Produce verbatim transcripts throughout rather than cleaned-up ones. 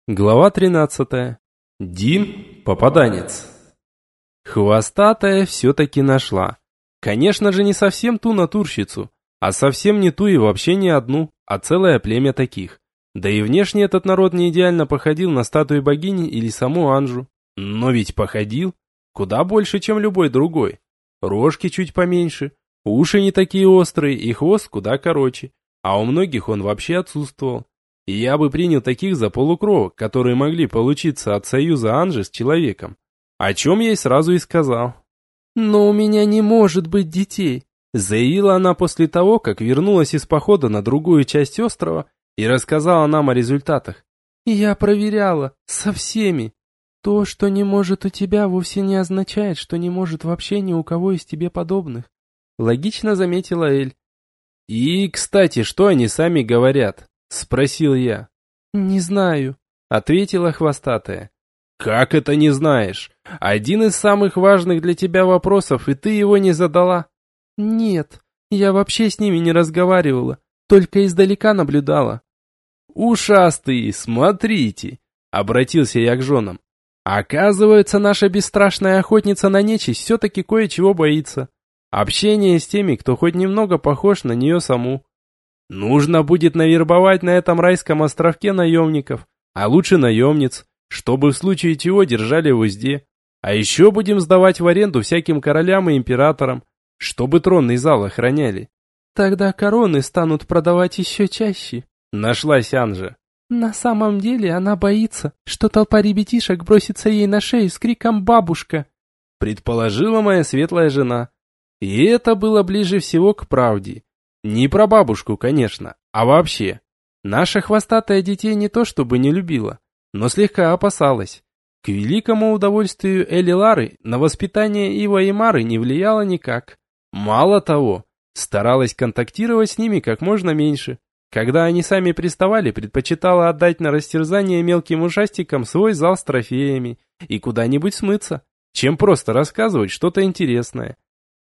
Глава тринадцатая. Дин – попаданец. Хвостатая все-таки нашла. Конечно же, не совсем ту натурщицу, а совсем не ту и вообще не одну, а целое племя таких. Да и внешне этот народ не идеально походил на статую богини или саму Анжу. Но ведь походил. Куда больше, чем любой другой. Рожки чуть поменьше, уши не такие острые и хвост куда короче, а у многих он вообще отсутствовал. И я бы принял таких за полукровок, которые могли получиться от союза Анжи с человеком. О чем я ей сразу и сказал. «Но у меня не может быть детей», заявила она после того, как вернулась из похода на другую часть острова и рассказала нам о результатах. «Я проверяла, со всеми. То, что не может у тебя, вовсе не означает, что не может вообще ни у кого из тебе подобных», логично заметила Эль. «И, кстати, что они сами говорят?» Спросил я. «Не знаю», ответила хвостатая. «Как это не знаешь? Один из самых важных для тебя вопросов, и ты его не задала?» «Нет, я вообще с ними не разговаривала, только издалека наблюдала». «Ушастые, смотрите!» Обратился я к женам. «Оказывается, наша бесстрашная охотница на нечисть все-таки кое-чего боится. Общение с теми, кто хоть немного похож на нее саму. Нужно будет навербовать на этом райском островке наемников, а лучше наемниц, чтобы в случае чего держали в узде. А еще будем сдавать в аренду всяким королям и императорам, чтобы тронный зал охраняли». «Тогда короны станут продавать еще чаще», нашлась Анжа. «На самом деле она боится, что толпа ребятишек бросится ей на шею с криком «бабушка», предположила моя светлая жена. И это было ближе всего к правде. Не про бабушку, конечно, а вообще. Наша хвостатая детей не то чтобы не любила, но слегка опасалась. К великому удовольствию Эли Лары на воспитание Ива и Мары не влияло никак. Мало того, старалась контактировать с ними как можно меньше. Когда они сами приставали, предпочитала отдать на растерзание мелким ушастикам свой зал с трофеями и куда-нибудь смыться, чем просто рассказывать что-то интересное.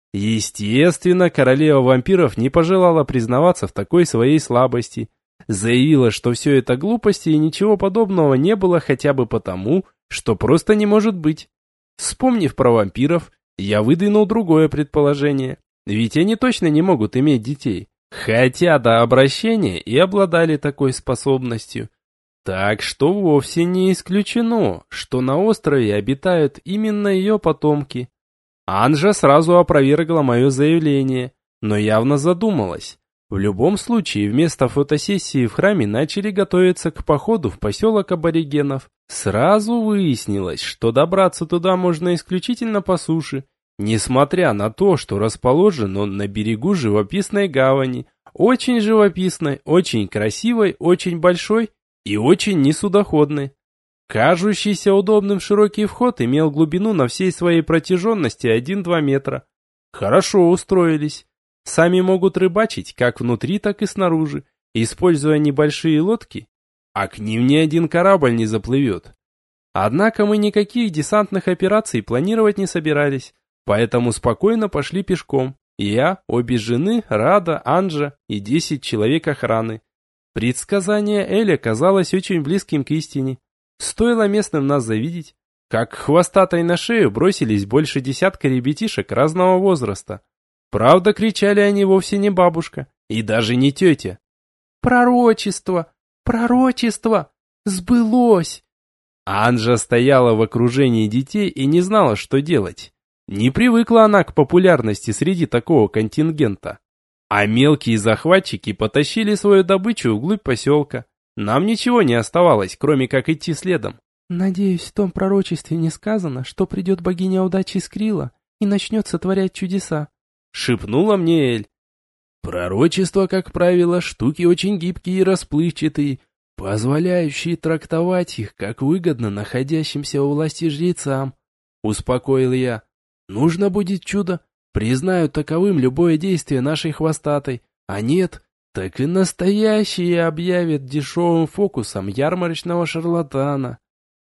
Естественно, королева вампиров не пожелала признаваться в такой своей слабости. Заявила, что все это глупости и ничего подобного не было хотя бы потому, что просто не может быть. Вспомнив про вампиров, я выдвинул другое предположение. Ведь они точно не могут иметь детей, хотя до обращения и обладали такой способностью. Так что вовсе не исключено, что на острове обитают именно ее потомки. Анжа сразу опровергла мое заявление, но явно задумалась. В любом случае, вместо фотосессии в храме начали готовиться к походу в поселок аборигенов. Сразу выяснилось, что добраться туда можно исключительно по суше, несмотря на то, что расположен он на берегу живописной гавани, очень живописной, очень красивой, очень большой и очень несудоходной. Кажущийся удобным широкий вход имел глубину на всей своей протяженности один-два метра. Хорошо устроились. Сами могут рыбачить как внутри, так и снаружи, используя небольшие лодки, а к ним ни один корабль не заплывет. Однако мы никаких десантных операций планировать не собирались, поэтому спокойно пошли пешком. Я, обе жены, Рада, Анжа и десять человек охраны. Предсказание Эля казалось очень близким к истине. Стоило местным нас завидеть, как хвостатой на шею бросились больше десятка ребятишек разного возраста. Правда, кричали они вовсе не бабушка и даже не тетя. «Пророчество! Пророчество! Сбылось!» Анжа стояла в окружении детей и не знала, что делать. Не привыкла она к популярности среди такого контингента. А мелкие захватчики потащили свою добычу вглубь поселка. Нам ничего не оставалось, кроме как идти следом. «Надеюсь, в том пророчестве не сказано, что придет богиня удачи Скрила и начнет сотворять чудеса», шепнула мне Эль. «Пророчества, как правило, штуки очень гибкие и расплывчатые, позволяющие трактовать их, как выгодно находящимся у власти жрецам», успокоил я. «Нужно будет чудо, признают таковым любое действие нашей хвостатой, а нет, так и настоящие объявят дешевым фокусом ярмарочного шарлатана».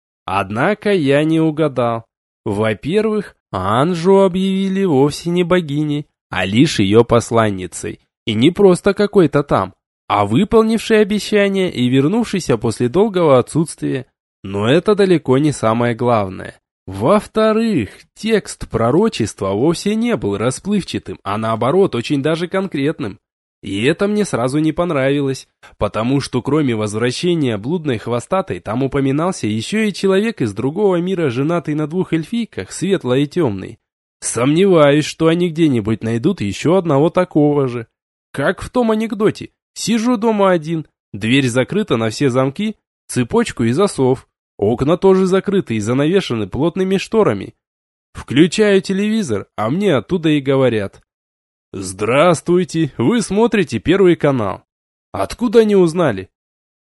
Однако я не угадал. Во-первых, Анжу объявили вовсе не богиней, а лишь ее посланницей. И не просто какой-то там, а выполнившей обещание и вернувшейся после долгого отсутствия. Но это далеко не самое главное. Во-вторых, текст пророчества вовсе не был расплывчатым, а наоборот очень даже конкретным. И это мне сразу не понравилось, потому что кроме возвращения блудной хвостатой, там упоминался еще и человек из другого мира, женатый на двух эльфийках, светлой и темной. Сомневаюсь, что они где-нибудь найдут еще одного такого же. Как в том анекдоте. Сижу дома один, дверь закрыта на все замки, цепочку и засов. Окна тоже закрыты и занавешены плотными шторами. Включаю телевизор, а мне оттуда и говорят: «Здравствуйте, вы смотрите Первый канал». Откуда они узнали?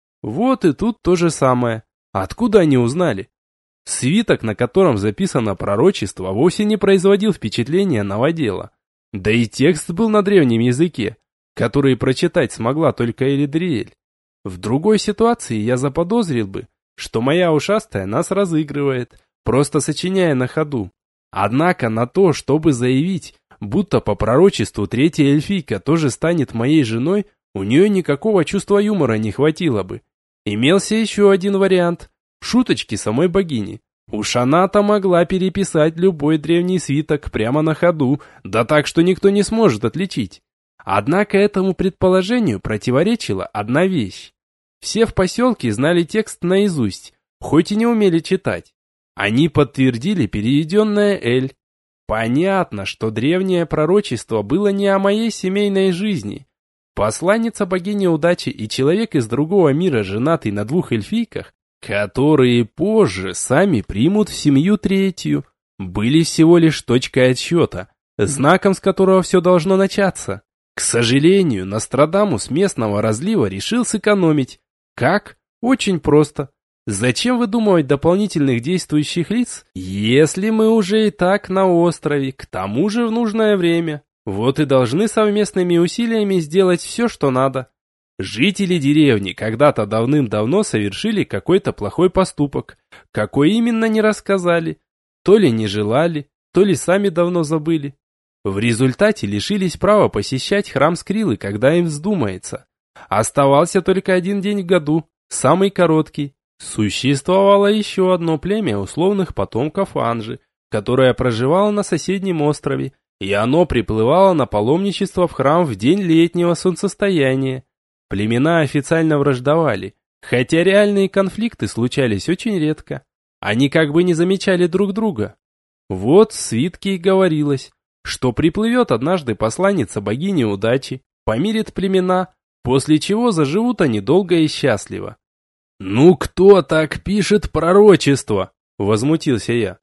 Вот и тут то же самое. Откуда они узнали? Свиток, на котором записано пророчество, вовсе не производил впечатления новодела. Да и текст был на древнем языке, который прочитать смогла только Элидриэль. В другой ситуации я заподозрил бы, что моя ушастая нас разыгрывает, просто сочиняя на ходу. Однако на то, чтобы заявить, будто по пророчеству третья эльфийка тоже станет моей женой, у нее никакого чувства юмора не хватило бы. Имелся еще один вариант – шуточки самой богини. Уж она-то могла переписать любой древний свиток прямо на ходу, да так, что никто не сможет отличить. Однако этому предположению противоречила одна вещь. Все в поселке знали текст наизусть, хоть и не умели читать. Они подтвердили переведенное «Эль». Понятно, что древнее пророчество было не о моей семейной жизни. Посланница богини удачи и человек из другого мира, женатый на двух эльфийках, которые позже сами примут в семью третью, были всего лишь точкой отсчета, знаком, с которого все должно начаться. К сожалению, Нострадамус местного разлива решил сэкономить. Как? Очень просто. Зачем выдумывать дополнительных действующих лиц, если мы уже и так на острове, к тому же в нужное время? Вот и должны совместными усилиями сделать все, что надо. Жители деревни когда-то давным-давно совершили какой-то плохой поступок. Какой именно, не рассказали. То ли не желали, то ли сами давно забыли. В результате лишились права посещать храм Скрилы, когда им вздумается. Оставался только один день в году, самый короткий. Существовало еще одно племя условных потомков Анжи, которое проживало на соседнем острове, и оно приплывало на паломничество в храм в день летнего солнцестояния. Племена официально враждовали, хотя реальные конфликты случались очень редко. Они как бы не замечали друг друга. Вот в свитке и говорилось, что приплывет однажды посланница богини удачи, помирит племена, после чего заживут они долго и счастливо. «Ну кто так пишет пророчество?» — возмутился я.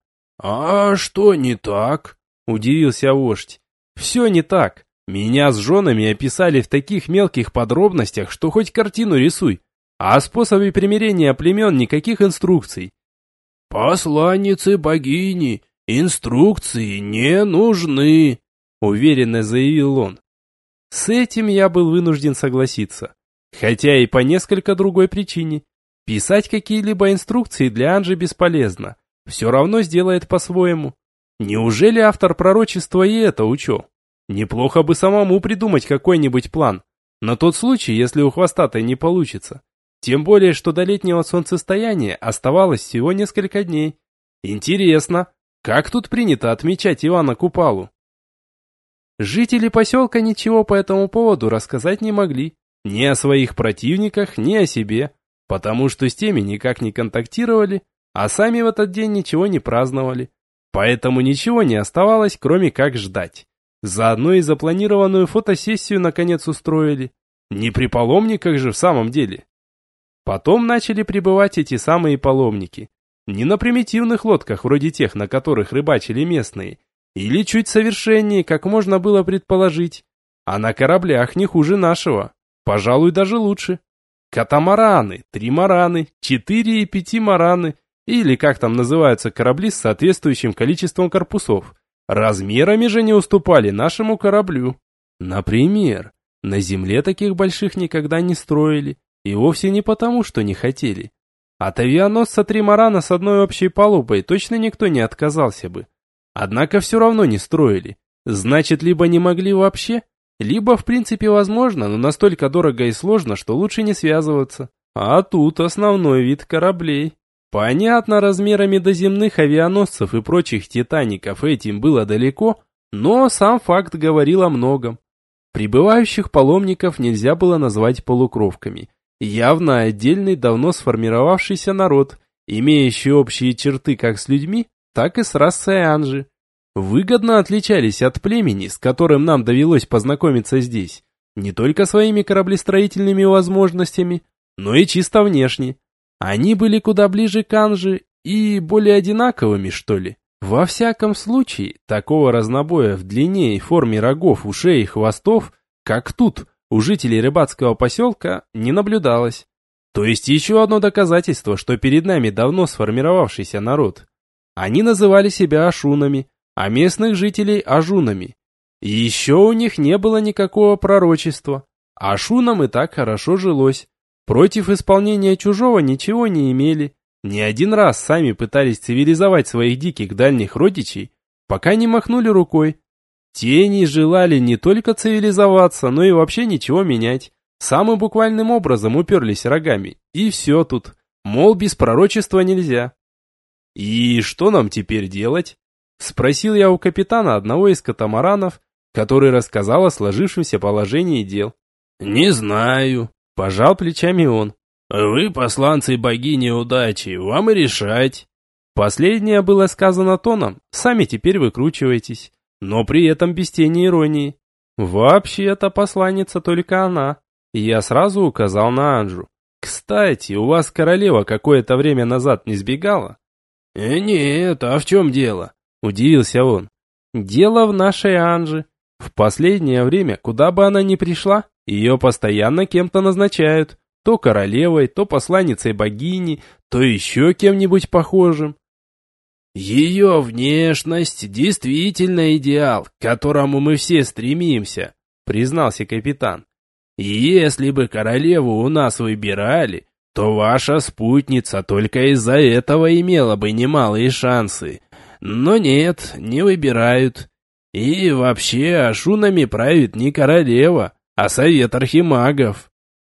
«А что не так?» — удивился вождь. «Все не так. Меня с женами описали в таких мелких подробностях, что хоть картину рисуй. А о способе примирения племен никаких инструкций». «Посланницы богини, инструкции не нужны», — уверенно заявил он. С этим я был вынужден согласиться. Хотя и по несколько другой причине. Писать какие-либо инструкции для Анжи бесполезно. Все равно сделает по-своему. Неужели автор пророчества и это учел? Неплохо бы самому придумать какой-нибудь план. На тот случай, если у хвостатой не получится. Тем более, что до летнего солнцестояния оставалось всего несколько дней. Интересно, как тут принято отмечать Ивана Купалу? Жители поселка ничего по этому поводу рассказать не могли. Ни о своих противниках, ни о себе. Потому что с теми никак не контактировали, а сами в этот день ничего не праздновали. Поэтому ничего не оставалось, кроме как ждать. Заодно и запланированную фотосессию наконец устроили. Не при паломниках же в самом деле. Потом начали прибывать эти самые паломники. Не на примитивных лодках, вроде тех, на которых рыбачили местные, или чуть совершеннее, как можно было предположить, а на кораблях не хуже нашего, пожалуй, даже лучше. Катамараны, тримараны, четыре и пятимараны, или как там называются корабли с соответствующим количеством корпусов. Размерами же не уступали нашему кораблю. Например, на земле таких больших никогда не строили, и вовсе не потому, что не хотели. От авианосца тримарана с одной общей палубой точно никто не отказался бы. Однако все равно не строили. Значит, либо не могли вообще, либо в принципе возможно, но настолько дорого и сложно, что лучше не связываться. А тут основной вид кораблей. Понятно, размерами до земных авианосцев и прочих титаников этим было далеко, но сам факт говорил о многом. Прибывающих паломников нельзя было назвать полукровками. Явно отдельный, давно сформировавшийся народ, имеющий общие черты как с людьми, так и с расой Анжи. Выгодно отличались от племени, с которым нам довелось познакомиться здесь, не только своими кораблестроительными возможностями, но и чисто внешне. Они были куда ближе к Анжи и более одинаковыми, что ли. Во всяком случае, такого разнобоя в длине и форме рогов, ушей и хвостов, как тут, у жителей рыбацкого поселка, не наблюдалось. То есть еще одно доказательство, что перед нами давно сформировавшийся народ. Они называли себя ашунами, а местных жителей ажунами. И еще у них не было никакого пророчества. Ашунам и так хорошо жилось. Против исполнения чужого ничего не имели. Не один раз сами пытались цивилизовать своих диких дальних родичей, пока не махнули рукой. Те не желали не только цивилизоваться, но и вообще ничего менять. Самым буквальным образом уперлись рогами. И все тут. Мол, без пророчества нельзя. «И что нам теперь делать?» Спросил я у капитана одного из катамаранов, который рассказал о сложившемся положении дел. «Не знаю», – пожал плечами он. «Вы посланцы богини удачи, вам и решать». Последнее было сказано тоном, сами теперь выкручивайтесь, но при этом без тени иронии. Вообще-то посланница только она. И я сразу указал на Анжу. «Кстати, у вас королева какое-то время назад не сбегала?» «Э, нет, а в чем дело?» – удивился он. «Дело в нашей Анже. В последнее время, куда бы она ни пришла, ее постоянно кем-то назначают. То королевой, то посланницей богини, то еще кем-нибудь похожим». «Ее внешность действительно идеал, к которому мы все стремимся», – признался капитан. «И если бы королеву у нас выбирали, то ваша спутница только из-за этого имела бы немалые шансы. Но нет, не выбирают. И вообще ашунами правит не королева, а совет архимагов».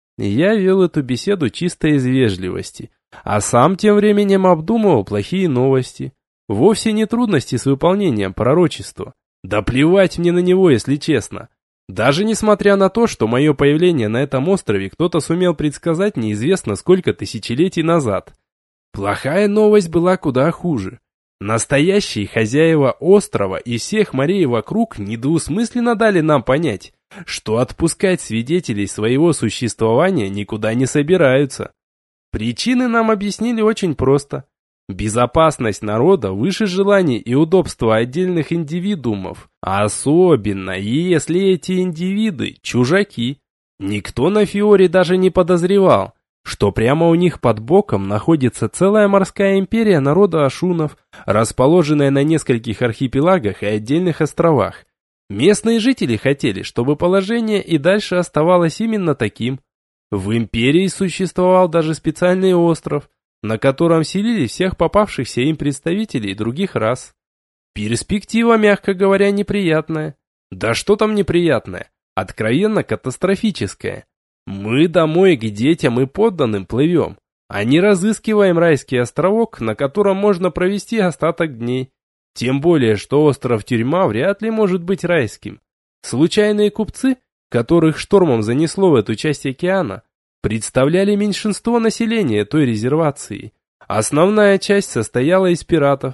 Я вел эту беседу чисто из вежливости, а сам тем временем обдумывал плохие новости. Вовсе не трудности с выполнением пророчества. Да плевать мне на него, если честно. Даже несмотря на то, что мое появление на этом острове кто-то сумел предсказать неизвестно сколько тысячелетий назад. Плохая новость была куда хуже. Настоящие хозяева острова и всех морей вокруг недвусмысленно дали нам понять, что отпускать свидетелей своего существования никуда не собираются. Причины нам объяснили очень просто. Безопасность народа выше желаний и удобства отдельных индивидуумов, особенно если эти индивиды – чужаки. Никто на Фиоре даже не подозревал, что прямо у них под боком находится целая морская империя народа ашунов, расположенная на нескольких архипелагах и отдельных островах. Местные жители хотели, чтобы положение и дальше оставалось именно таким. В империи существовал даже специальный остров, на котором селили всех попавшихся им представителей других рас. Перспектива, мягко говоря, неприятная. Да что там неприятная? Откровенно катастрофическая. Мы домой к детям и подданным плывем, а не разыскиваем райский островок, на котором можно провести остаток дней. Тем более, что остров-тюрьма вряд ли может быть райским. Случайные купцы, которых штормом занесло в эту часть океана, представляли меньшинство населения той резервации. Основная часть состояла из пиратов.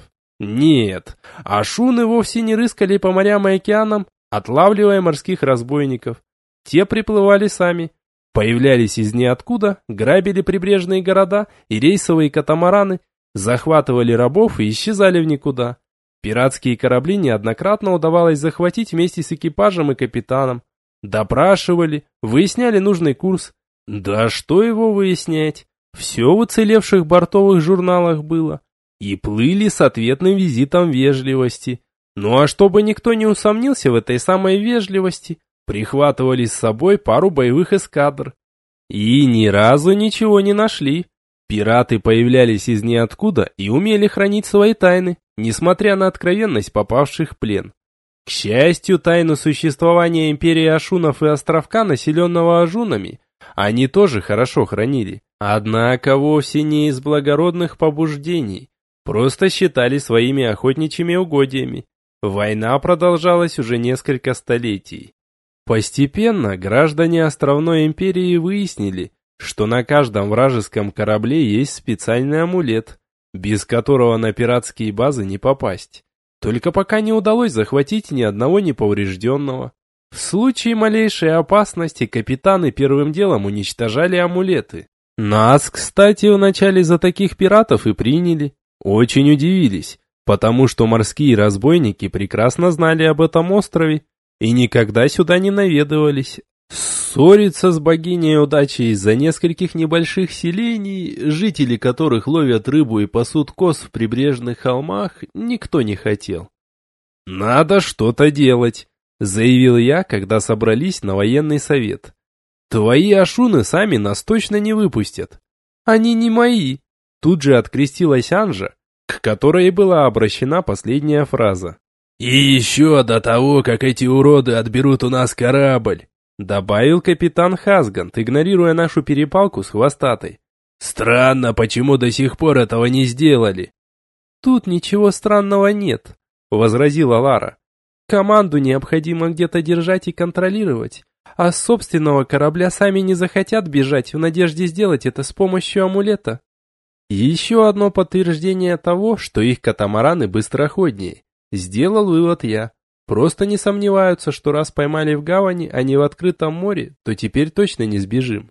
Нет, ашуны вовсе не рыскали по морям и океанам, отлавливая морских разбойников. Те приплывали сами, появлялись из ниоткуда, грабили прибрежные города и рейсовые катамараны, захватывали рабов и исчезали в никуда. Пиратские корабли неоднократно удавалось захватить вместе с экипажем и капитаном. Допрашивали, выясняли нужный курс. Да что его выяснять? Все в уцелевших бортовых журналах было. И плыли с ответным визитом вежливости. Ну а чтобы никто не усомнился в этой самой вежливости, прихватывали с собой пару боевых эскадр. И ни разу ничего не нашли. Пираты появлялись из ниоткуда и умели хранить свои тайны, несмотря на откровенность попавших в плен. К счастью, тайну существования империи ашунов и островка, населенного ажунами, они тоже хорошо хранили. Однако вовсе не из благородных побуждений, просто считали своими охотничьими угодьями. Война продолжалась уже несколько столетий. Постепенно граждане островной империи выяснили, что на каждом вражеском корабле есть специальный амулет, без которого на пиратские базы не попасть. Только пока не удалось захватить ни одного неповрежденного. В случае малейшей опасности капитаны первым делом уничтожали амулеты. Нас, кстати, вначале за таких пиратов и приняли. Очень удивились, потому что морские разбойники прекрасно знали об этом острове и никогда сюда не наведывались. Ссориться с богиней удачи из-за нескольких небольших селений, жители которых ловят рыбу и пасут коз в прибрежных холмах, никто не хотел. «Надо что-то делать», — заявил я, когда собрались на военный совет. «Твои ашуны сами нас точно не выпустят». «Они не мои», — тут же открестилась Анжа, к которой была обращена последняя фраза. «И еще до того, как эти уроды отберут у нас корабль», добавил капитан Хасгант, игнорируя нашу перепалку с хвостатой. «Странно, почему до сих пор этого не сделали?» «Тут ничего странного нет», — возразила Лара. «Команду необходимо где-то держать и контролировать, а с собственного корабля сами не захотят бежать в надежде сделать это с помощью амулета». Еще одно подтверждение того, что их катамараны быстроходнее. Сделал вывод я. Просто не сомневаются, что раз поймали в гавани, а не в открытом море, то теперь точно не сбежим.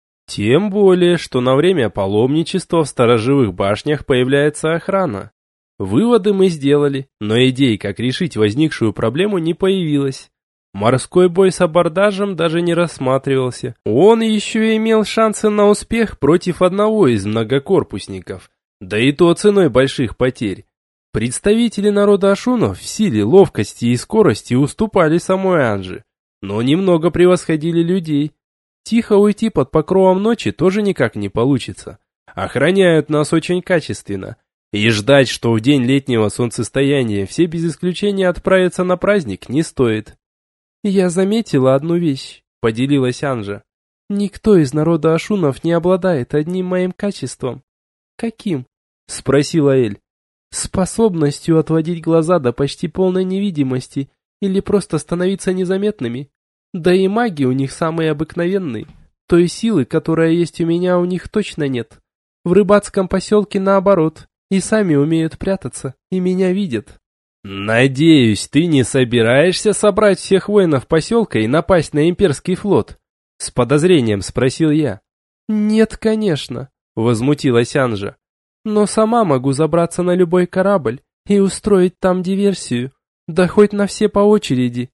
Тем более, что на время паломничества в сторожевых башнях появляется охрана. Выводы мы сделали, но идей, как решить возникшую проблему, не появилось. Морской бой с абордажем даже не рассматривался. Он еще имел шансы на успех против одного из многокорпусников, да и то ценой больших потерь. Представители народа ашунов в силе, ловкости и скорости уступали самой Анже, но немного превосходили людей. Тихо уйти под покровом ночи тоже никак не получится. Охраняют нас очень качественно. И ждать, что в день летнего солнцестояния все без исключения отправятся на праздник, не стоит. «Я заметила одну вещь», — поделилась Анжа. «Никто из народа ашунов не обладает одним моим качеством». «Каким?» — спросила Эль. «Способностью отводить глаза до почти полной невидимости или просто становиться незаметными. Да и маги у них самые обыкновенные. Той силы, которая есть у меня, у них точно нет. В рыбацком поселке наоборот, и сами умеют прятаться, и меня видят». «Надеюсь, ты не собираешься собрать всех воинов поселка и напасть на имперский флот?» С подозрением спросил я. «Нет, конечно», — возмутилась Анжа. «Но сама могу забраться на любой корабль и устроить там диверсию, да хоть на все по очереди».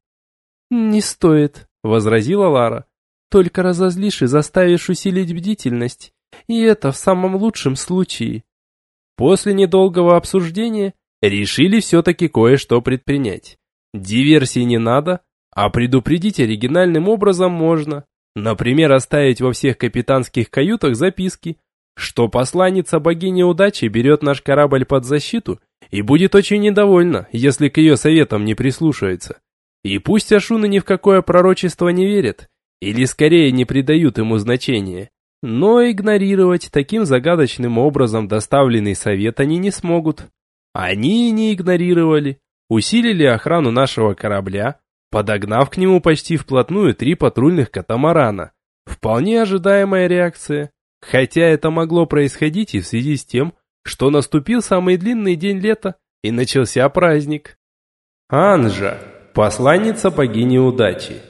«Не стоит», — возразила Лара. «Только разозлишь и заставишь усилить бдительность, и это в самом лучшем случае». После недолгого обсуждения решили все-таки кое-что предпринять. Диверсии не надо, а предупредить оригинальным образом можно. Например, оставить во всех капитанских каютах записки, что посланница богини удачи берет наш корабль под защиту и будет очень недовольна, если к ее советам не прислушается. И пусть ашуны ни в какое пророчество не верят, или скорее не придают ему значения, но игнорировать таким загадочным образом доставленный совет они не смогут. Они и не игнорировали, усилили охрану нашего корабля, подогнав к нему почти вплотную три патрульных катамарана. Вполне ожидаемая реакция. Хотя это могло происходить и в связи с тем, что наступил самый длинный день лета и начался праздник. Анжа, посланница богини удачи.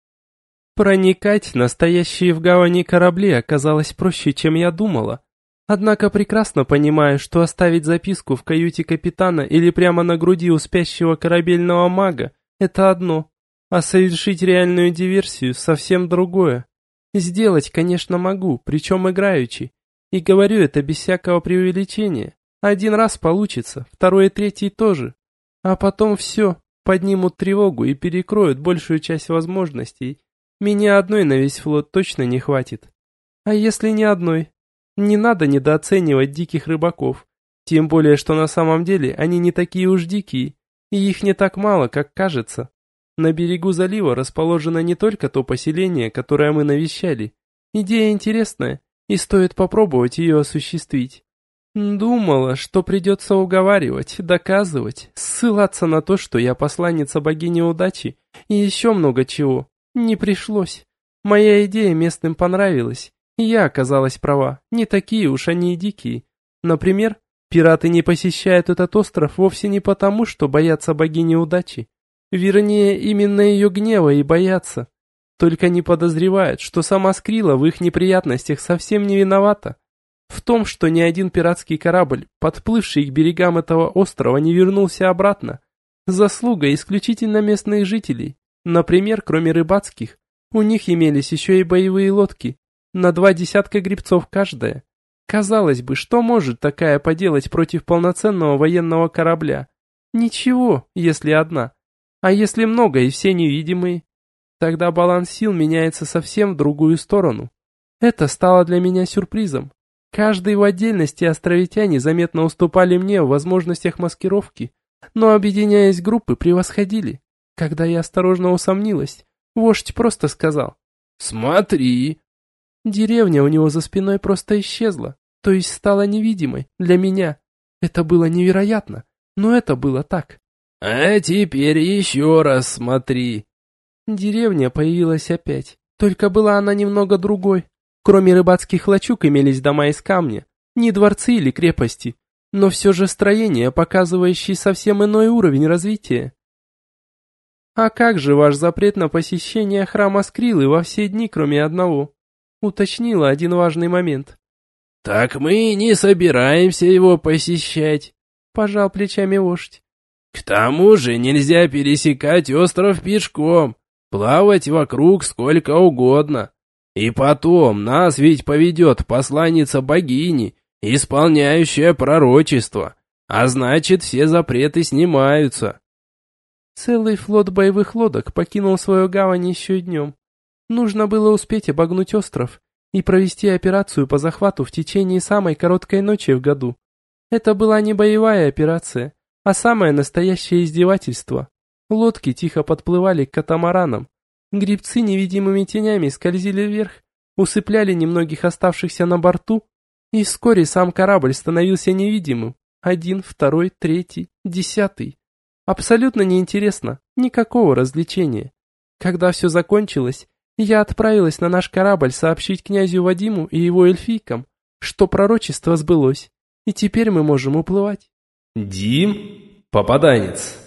Проникать в настоящие в гавани корабли оказалось проще, чем я думала. Однако прекрасно понимаю, что оставить записку в каюте капитана или прямо на груди у спящего корабельного мага – это одно, а совершить реальную диверсию – совсем другое. Сделать, конечно, могу, причем играючи. И говорю это без всякого преувеличения. Один раз получится, второй и третий тоже. А потом все, поднимут тревогу и перекроют большую часть возможностей. Меня одной на весь флот точно не хватит. А если не одной? Не надо недооценивать диких рыбаков. Тем более, что на самом деле они не такие уж дикие, и их не так мало, как кажется. На берегу залива расположено не только то поселение, которое мы навещали. Идея интересная, и стоит попробовать ее осуществить. Думала, что придется уговаривать, доказывать, ссылаться на то, что я посланница богини удачи, и еще много чего. Не пришлось. Моя идея местным понравилась, и я оказалась права, не такие уж они и дикие. Например, пираты не посещают этот остров вовсе не потому, что боятся богини удачи. Вернее, именно ее гнева и боятся. Только не подозревают, что сама Скрилла в их неприятностях совсем не виновата. В том, что ни один пиратский корабль, подплывший к берегам этого острова, не вернулся обратно. Заслуга исключительно местных жителей. Например, кроме рыбацких, у них имелись еще и боевые лодки, на два десятка гребцов каждая. Казалось бы, что может такая поделать против полноценного военного корабля? Ничего, если одна. А если много и все невидимые? Тогда баланс сил меняется совсем в другую сторону. Это стало для меня сюрпризом. Каждый в отдельности островитяне заметно уступали мне в возможностях маскировки, но, объединяясь в группы, превосходили. Когда я осторожно усомнилась, вождь просто сказал: «Смотри!» Деревня у него за спиной просто исчезла, то есть стала невидимой для меня. Это было невероятно, но это было так. «А теперь еще раз смотри!» Деревня появилась опять, только была она немного другой. Кроме рыбацких лачуг имелись дома из камня, не дворцы или крепости, но все же строения, показывающие совсем иной уровень развития. «А как же ваш запрет на посещение храма Скриллы во все дни, кроме одного?» Уточнила один важный момент. «Так мы не собираемся его посещать», — пожал плечами вождь. «К тому же нельзя пересекать остров пешком, плавать вокруг сколько угодно. И потом, нас ведь поведет посланница богини, исполняющая пророчество, а значит, все запреты снимаются». Целый флот боевых лодок покинул свою гавань еще днем. Нужно было успеть обогнуть остров и провести операцию по захвату в течение самой короткой ночи в году. Это была не боевая операция, а самое настоящее издевательство. Лодки тихо подплывали к катамаранам. Гребцы невидимыми тенями скользили вверх, усыпляли немногих оставшихся на борту, и вскоре сам корабль становился невидимым. Один, второй, третий, десятый. Абсолютно неинтересно, никакого развлечения. Когда все закончилось, я отправилась на наш корабль сообщить князю Вадиму и его эльфийкам, что пророчество сбылось, и теперь мы можем уплывать. Дим, попаданец.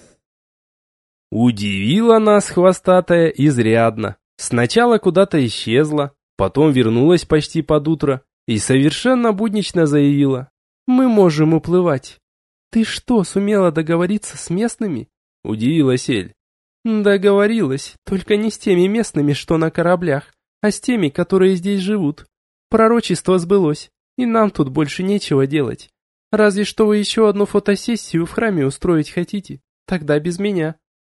Удивила нас хвостатая изрядно. Сначала куда-то исчезла, потом вернулась почти под утро и совершенно буднично заявила: «Мы можем уплывать». «Ты что, сумела договориться с местными?» – удивилась Эль. «Договорилась, только не с теми местными, что на кораблях, а с теми, которые здесь живут. Пророчество сбылось, и нам тут больше нечего делать. Разве что вы еще одну фотосессию в храме устроить хотите, тогда без меня».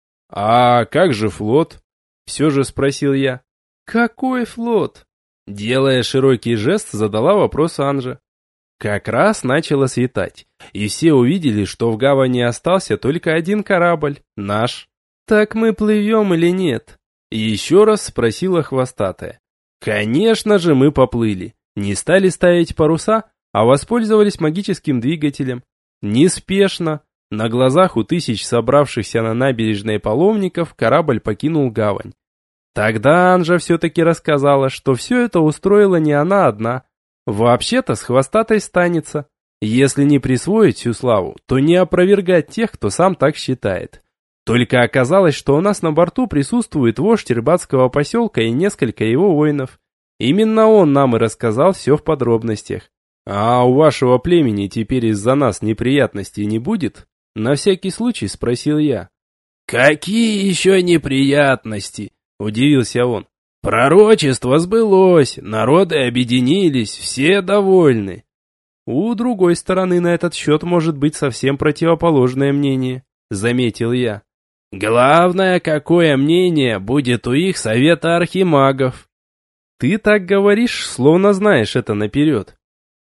«А как же флот?» – все же спросил я. «Какой флот?» – делая широкий жест, задала вопрос Анжа. Как раз начало светать, и все увидели, что в гавани остался только один корабль, наш. «Так мы плывем или нет?» И еще раз спросила хвостатая. Конечно же, мы поплыли. Не стали ставить паруса, а воспользовались магическим двигателем. Неспешно, на глазах у тысяч собравшихся на набережной паломников, корабль покинул гавань. Тогда Анжа все-таки рассказала, что все это устроила не она одна. Вообще-то с хвостатой станется. Если не присвоить всю славу, то не опровергать тех, кто сам так считает. Только оказалось, что у нас на борту присутствует вождь рыбацкого поселка и несколько его воинов. Именно он нам и рассказал все в подробностях. «А у вашего племени теперь из-за нас неприятностей не будет?» На всякий случай спросил я. «Какие еще неприятности?» – удивился он. «Пророчество сбылось, народы объединились, все довольны». «У другой стороны на этот счет может быть совсем противоположное мнение», – заметил я. «Главное, какое мнение будет у их совета архимагов». «Ты так говоришь, словно знаешь это наперед».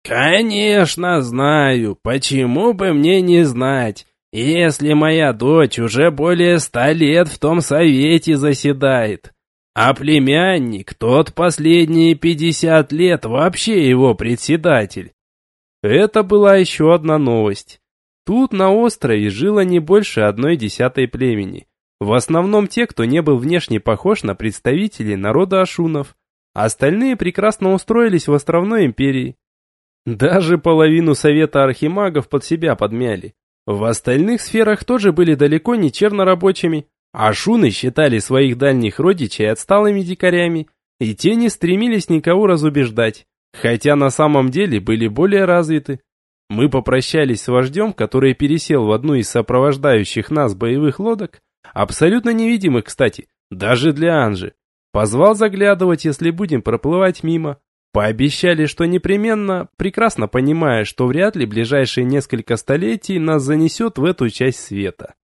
«Конечно знаю, почему бы мне не знать, если моя дочь уже более ста лет в том совете заседает. А племянник, тот последние пятьдесят лет вообще его председатель. Это была еще одна новость. Тут на острове жило не больше одной десятой племени. В основном те, кто не был внешне похож на представителей народа ашунов. Остальные прекрасно устроились в островной империи. Даже половину совета архимагов под себя подмяли. В остальных сферах тоже были далеко не чернорабочими. Ашуны считали своих дальних родичей отсталыми дикарями, и те не стремились никого разубеждать, хотя на самом деле были более развиты. Мы попрощались с вождем, который пересел в одну из сопровождающих нас боевых лодок, абсолютно невидимых, кстати, даже для Анжи. Позвал заглядывать, если будем проплывать мимо. Пообещали, что непременно, прекрасно понимая, что вряд ли ближайшие несколько столетий нас занесет в эту часть света.